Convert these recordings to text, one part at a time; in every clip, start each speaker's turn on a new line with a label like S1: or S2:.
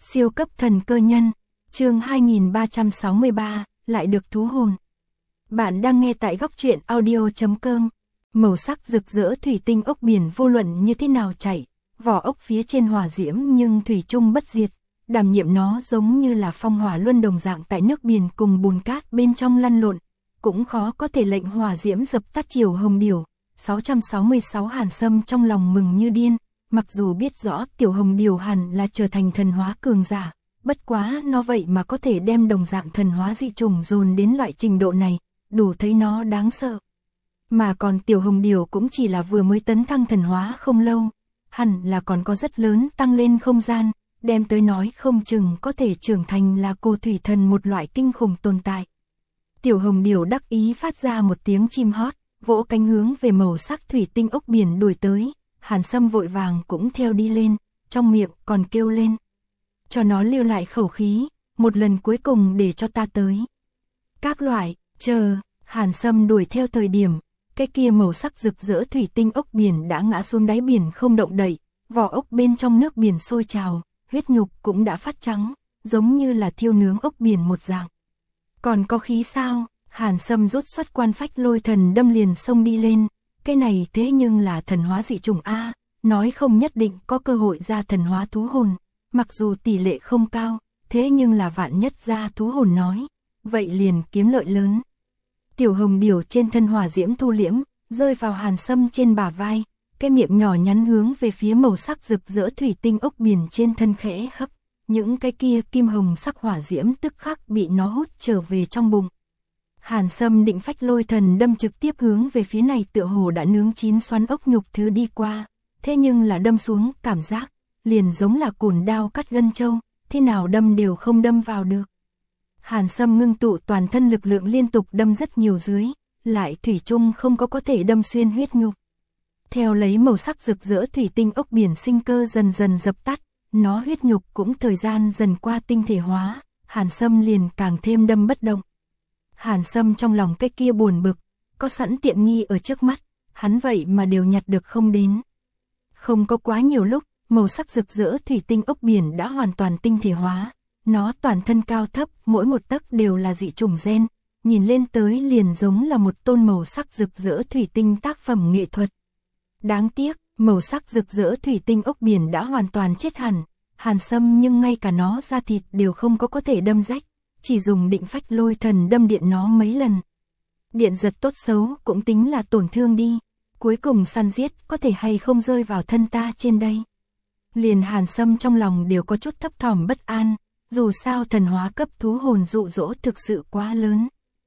S1: Siêu cấp thần cơ nhân, chương 2363, lại được thú hồn. Bạn đang nghe tại góc truyện audio.com. Màu sắc rực rỡ thủy tinh ốc biển vô luận như thế nào chảy, vỏ ốc phía trên hỏa diễm nhưng thủy chung bất diệt, đảm nhiệm nó giống như là phong hỏa luân đồng dạng tại nước biển cùng bùn cát bên trong lăn lộn, cũng khó có thể lệnh hỏa diễm dập tắt chiều hồng điểu. 666 Hàn Sâm trong lòng mừng như điên, mặc dù biết rõ tiểu hồng điểu hẳn là trở thành thần hóa cường giả, bất quá nó vậy mà có thể đem đồng dạng thần hóa dị trùng dồn đến loại trình độ này, đủ thấy nó đáng sợ. Mà còn tiểu hồng điểu cũng chỉ là vừa mới tấn thăng thần hóa không lâu, hẳn là còn có rất lớn tăng lên không gian, đem tới nói không chừng có thể trưởng thành là cô thủy thần một loại kinh khủng tồn tại. Tiểu hồng điểu đắc ý phát ra một tiếng chim hót, vỗ cánh hướng về màu sắc thủy tinh ốc biển đuổi tới. Hàn Sâm vội vàng cũng theo đi lên, trong miệng còn kêu lên: cho nó lưu lại khẩu khí, một lần cuối cùng để cho ta tới. Các loại, chờ, Hàn Sâm đuổi theo thời điểm, cái kia màu sắc rực rỡ thủy tinh ốc biển đã ngã xuống đáy biển không động đậy, vỏ ốc bên trong nước biển sôi trào, huyết nhục cũng đã phát trắng, giống như là thiêu nướng ốc biển một dạng. Còn có khí sao? Hàn Sâm rút xuất quan phách lôi thần đâm liền xông đi lên, cái này thế nhưng là thần hóa dị trùng A, nói không nhất định có cơ hội ra thần hóa thú hồn, mặc dù tỷ lệ không cao, thế nhưng là vạn nhất ra thú hồn nói, vậy liền kiếm lợi lớn. Tiểu hồng điểu trên thân hỏa diễm thu liễm, rơi vào Hàn Sâm trên bả vai, cái miệng nhỏ nhắn hướng về phía màu sắc rực rỡ thủy tinh ốc biển trên thân khẽ hấp, những cái kia kim hồng sắc hỏa diễm tức khắc bị nó hút trở về trong bụng. Hàn Sâm định phách lôi thần đâm trực tiếp hướng về phía này tựa hồ đã nướng chín xoắn ốc nhục thứ đi qua, thế nhưng là đâm xuống cảm giác, liền giống là cùn đao cắt gân trâu, thế nào đâm đều không đâm vào được. Hàn Sâm ngưng tụ toàn thân lực lượng liên tục đâm rất nhiều dưới, lại thủy chung không có thể đâm xuyên huyết nhục. Theo lấy màu sắc rực rỡ thủy tinh ốc biển sinh cơ dần dần dập tắt, nó huyết nhục cũng thời gian dần qua tinh thể hóa, Hàn Sâm liền càng thêm đâm bất động. Hàn Sâm trong lòng cái kia buồn bực, có sẵn tiện nghi ở trước mắt, hắn vậy mà đều nhặt được không đến. Không có quá nhiều lúc, màu sắc rực rỡ thủy tinh ốc biển đã hoàn toàn tinh thể hóa, nó toàn thân cao thấp, mỗi một tấc đều là dị chủng gen, nhìn lên tới liền giống là một tôn màu sắc rực rỡ thủy tinh tác phẩm nghệ thuật. Đáng tiếc, màu sắc rực rỡ thủy tinh ốc biển đã hoàn toàn chết hẳn, Hàn Sâm nhưng ngay cả nó da thịt đều không có thể đâm rách, chỉ dùng định phách lôi thần đâm điện nó mấy lần. Điện giật tốt xấu cũng tính là tổn thương đi, cuối cùng săn giết có thể hay không rơi vào thân ta trên đây. Liền Hàn Sâm trong lòng đều có chút thấp thỏm bất an, dù sao thần hóa cấp thú hồn dụ dỗ thực sự quá lớn.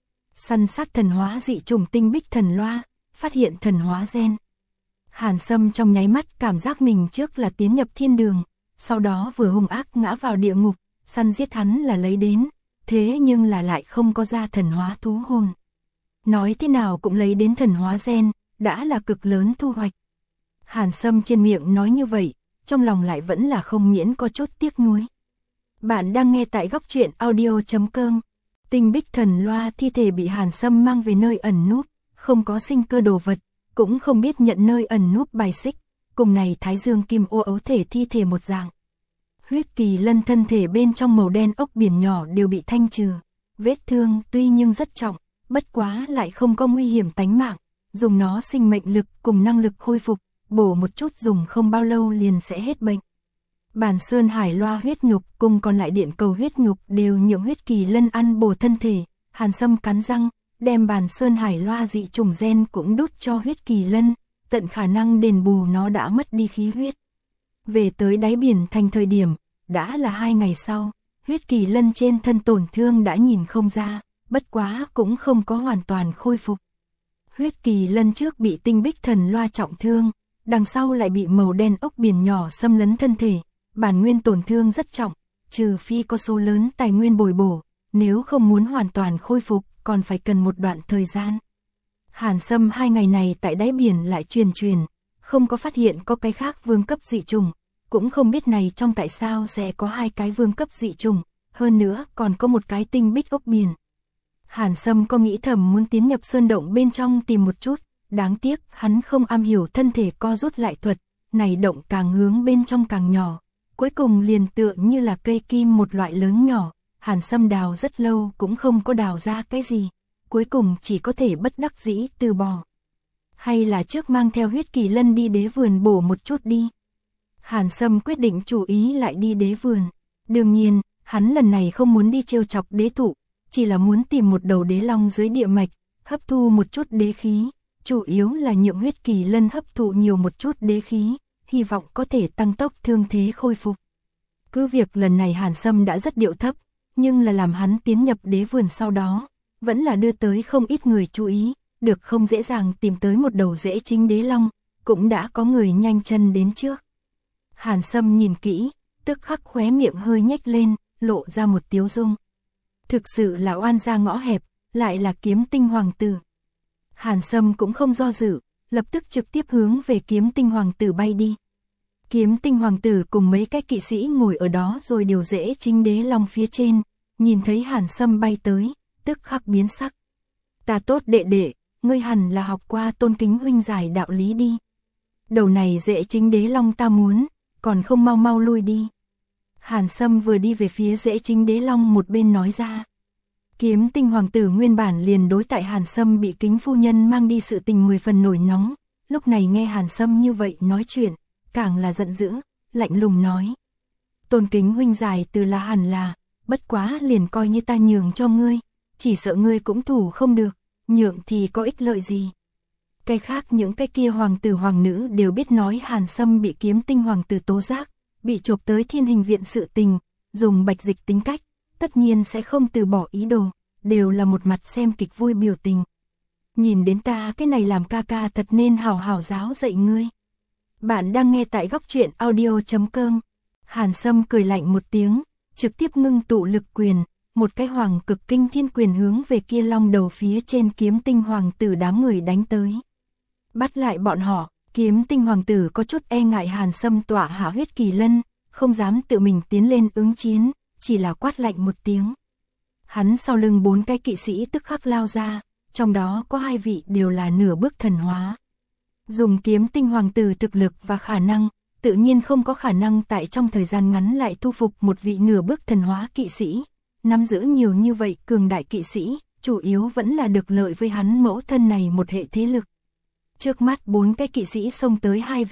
S1: Săn sát thần hóa dị trùng tinh bích thần loa, phát hiện thần hóa gen. Hàn Sâm trong nháy mắt cảm giác mình trước là tiến nhập thiên đường, sau đó vừa hung ác ngã vào địa ngục, săn giết hắn là lấy đến, thế nhưng là lại không có ra thần hóa thú hồn. Nói thế nào cũng lấy đến thần hóa gen, đã là cực lớn thu hoạch. Hàn Sâm trên miệng nói như vậy, trong lòng lại vẫn là không miễn có chút tiếc nuối. Bạn đang nghe tại góc truyện audio.com. Tinh bích thần loa thi thể bị Hàn Sâm mang về nơi ẩn núp, không có sinh cơ đồ vật, cũng không biết nhận nơi ẩn núp bài xích, cùng này thái dương kim ô ấu thể thi thể một dạng. Huyết kỳ lân thân thể bên trong màu đen ốc biển nhỏ đều bị thanh trừ, vết thương tuy nhưng rất trọng, bất quá lại không có nguy hiểm tánh mạng, dùng nó sinh mệnh lực cùng năng lực khôi phục, bổ một chút dùng không bao lâu liền sẽ hết bệnh. Bản sơn hải loa huyết nhục cùng còn lại điện cầu huyết nhục đều nhượng huyết kỳ lân ăn bổ thân thể, Hàn Sâm cắn răng, đem bản sơn hải loa dị trùng gen cũng đút cho huyết kỳ lân, tận khả năng đền bù nó đã mất đi khí huyết. Về tới đáy biển thành thời điểm, đã là 2 ngày sau, huyết kỳ lân trên thân tổn thương đã nhìn không ra, bất quá cũng không có hoàn toàn khôi phục. Huyết kỳ lân trước bị tinh bích thần loa trọng thương, đằng sau lại bị màu đen ốc biển nhỏ xâm lấn thân thể, bản nguyên tổn thương rất trọng, trừ phi có số lớn tài nguyên bồi bổ, nếu không muốn hoàn toàn khôi phục, còn phải cần một đoạn thời gian. Hàn Sâm 2 ngày này tại đáy biển lại truyền, không có phát hiện có cái khác vương cấp dị trùng, cũng không biết này trong tại sao sẽ có 2 cái vương cấp dị trùng, hơn nữa còn có một cái tinh bích ốc biển. Hàn Sâm có nghĩ thầm muốn tiến nhập sơn động bên trong tìm một chút, đáng tiếc hắn không am hiểu thân thể co rút lại thuật, này động càng hướng bên trong càng nhỏ, cuối cùng liền tựa như là cây kim một loại lớn nhỏ, Hàn Sâm đào rất lâu cũng không có đào ra cái gì, cuối cùng chỉ có thể bất đắc dĩ từ bỏ. Hay là trước mang theo huyết kỳ lân đi đế vườn bổ một chút đi. Hàn Sâm quyết định chủ ý lại đi đế vườn. Đương nhiên, hắn lần này không muốn đi trêu chọc đế thụ, chỉ là muốn tìm một đầu đế long dưới địa mạch, hấp thu một chút đế khí, chủ yếu là nhượng huyết kỳ lân hấp thụ nhiều một chút đế khí, hy vọng có thể tăng tốc thương thế khôi phục. Cứ việc lần này Hàn Sâm đã rất điệu thấp, nhưng là làm hắn tiến nhập đế vườn sau đó, vẫn là đưa tới không ít người chú ý, được không dễ dàng tìm tới một đầu rễ chính đế long, cũng đã có người nhanh chân đến trước. Hàn Sâm nhìn kỹ, tức khắc khóe miệng hơi nhếch lên, lộ ra một tiếu dung. Thực sự là oan gia ngõ hẹp, lại là Kiếm Tinh hoàng tử. Hàn Sâm cũng không do dự, lập tức trực tiếp hướng về Kiếm Tinh hoàng tử bay đi. Kiếm Tinh hoàng tử cùng mấy cái kỵ sĩ ngồi ở đó rồi điều rễ chính đế long phía trên, nhìn thấy Hàn Sâm bay tới, tức khắc biến sắc. Ta tốt đệ đệ, ngươi hẳn là học qua Tôn Kính huynh giải đạo lý đi. Đầu này rễ chính đế long ta muốn, còn không mau mau lui đi. Hàn Sâm vừa đi về phía rễ chính đế long một bên nói ra. Kiếm Tinh hoàng tử nguyên bản liền đối tại Hàn Sâm bị Kính phu nhân mang đi sự tình 10 phần nổi nóng, lúc này nghe Hàn Sâm như vậy nói chuyện, càng là giận dữ, lạnh lùng nói. Tôn Kính huynh giải từ là hẳn là, bất quá liền coi như ta nhường cho ngươi, chỉ sợ ngươi cũng thủ không được, nhượng thì có ích lợi gì. Cái khác những cái kia hoàng tử hoàng nữ đều biết nói Hàn Sâm bị Kiếm Tinh hoàng tử tố giác, bị chộp tới Thiên Hình viện sự tình, dùng Bạch Dịch tính cách, tất nhiên sẽ không từ bỏ ý đồ, đều là một mặt xem kịch vui biểu tình. Nhìn đến ta cái này làm ca ca thật nên hào hào giáo dạy ngươi. Bạn đang nghe tại góc truyện audio.com. Hàn Sâm cười lạnh một tiếng, trực tiếp ngưng tụ lực quyền, một cái hoàng cực kinh thiên quyền hướng về kia long đầu phía trên Kiếm Tinh hoàng tử đám người đánh tới. Bắt lại bọn họ, Kiếm Tinh hoàng tử có chút e ngại Hàn Sâm tỏa hạ huyết kỳ lân, không dám tự mình tiến lên ứng chiến, chỉ là quát lạnh một tiếng. Hắn sau lưng 4 cái kỵ sĩ tức khắc lao ra, trong đó có 2 vị đều là nửa bước thần hóa. Dùng Kiếm Tinh hoàng tử thực lực và khả năng, tự nhiên không có khả năng tại trong thời gian ngắn lại thu phục một vị nửa bước thần hóa kỵ sĩ. Nắm giữ nhiều như vậy cường đại kỵ sĩ, chủ yếu vẫn là được lợi với hắn mẫu thân này một hệ thế lực. Trước mắt 4 cái kỵ sĩ xông tới 2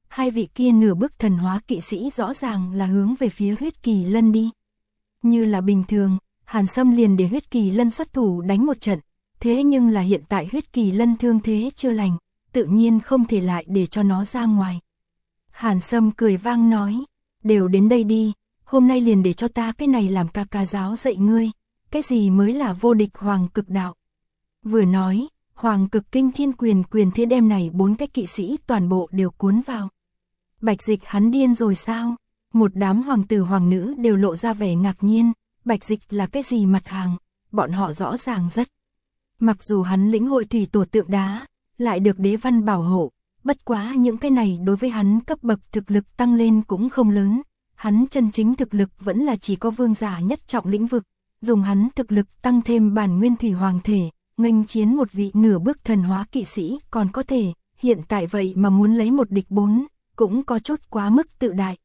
S1: vị kia nửa bước thần hóa kỵ sĩ rõ ràng là hướng về phía huyết kỳ lân đi. Như là bình thường, Hàn Sâm liền để huyết kỳ lân xuất thủ đánh một trận, thế nhưng là hiện tại huyết kỳ lân thương thế chưa lành, tự nhiên không thể lại để cho nó ra ngoài. Hàn Sâm cười vang nói, đều đến đây đi, hôm nay liền để cho ta cái này làm ca ca giáo dạy ngươi, cái gì mới là vô địch hoàng cực đạo. Vừa nói, hoàng cực kinh thiên quyền thế đem này 4 cái kỵ sĩ toàn bộ đều cuốn vào. Bạch Dịch hắn điên rồi sao? Một đám hoàng tử hoàng nữ đều lộ ra vẻ ngạc nhiên, Bạch Dịch là cái gì mặt hàng, bọn họ rõ ràng rất. Mặc dù hắn lĩnh hội thủy tổ tượng đá, lại được đế văn bảo hộ, bất quá những cái này đối với hắn cấp bậc thực lực tăng lên cũng không lớn, hắn chân chính thực lực vẫn là chỉ có vương giả nhất trọng lĩnh vực, dùng hắn thực lực tăng thêm bản nguyên thủy hoàng thể, nghênh chiến một vị nửa bước thần hóa kỵ sĩ còn có thể, hiện tại vậy mà muốn lấy một địch 4, cũng có chút quá mức tự đại.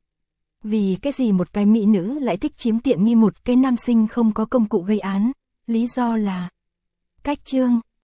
S1: Vì cái gì một cái mỹ nữ lại thích chiếm tiện nghi một cái nam sinh không có công cụ gây án, lý do là cách chương.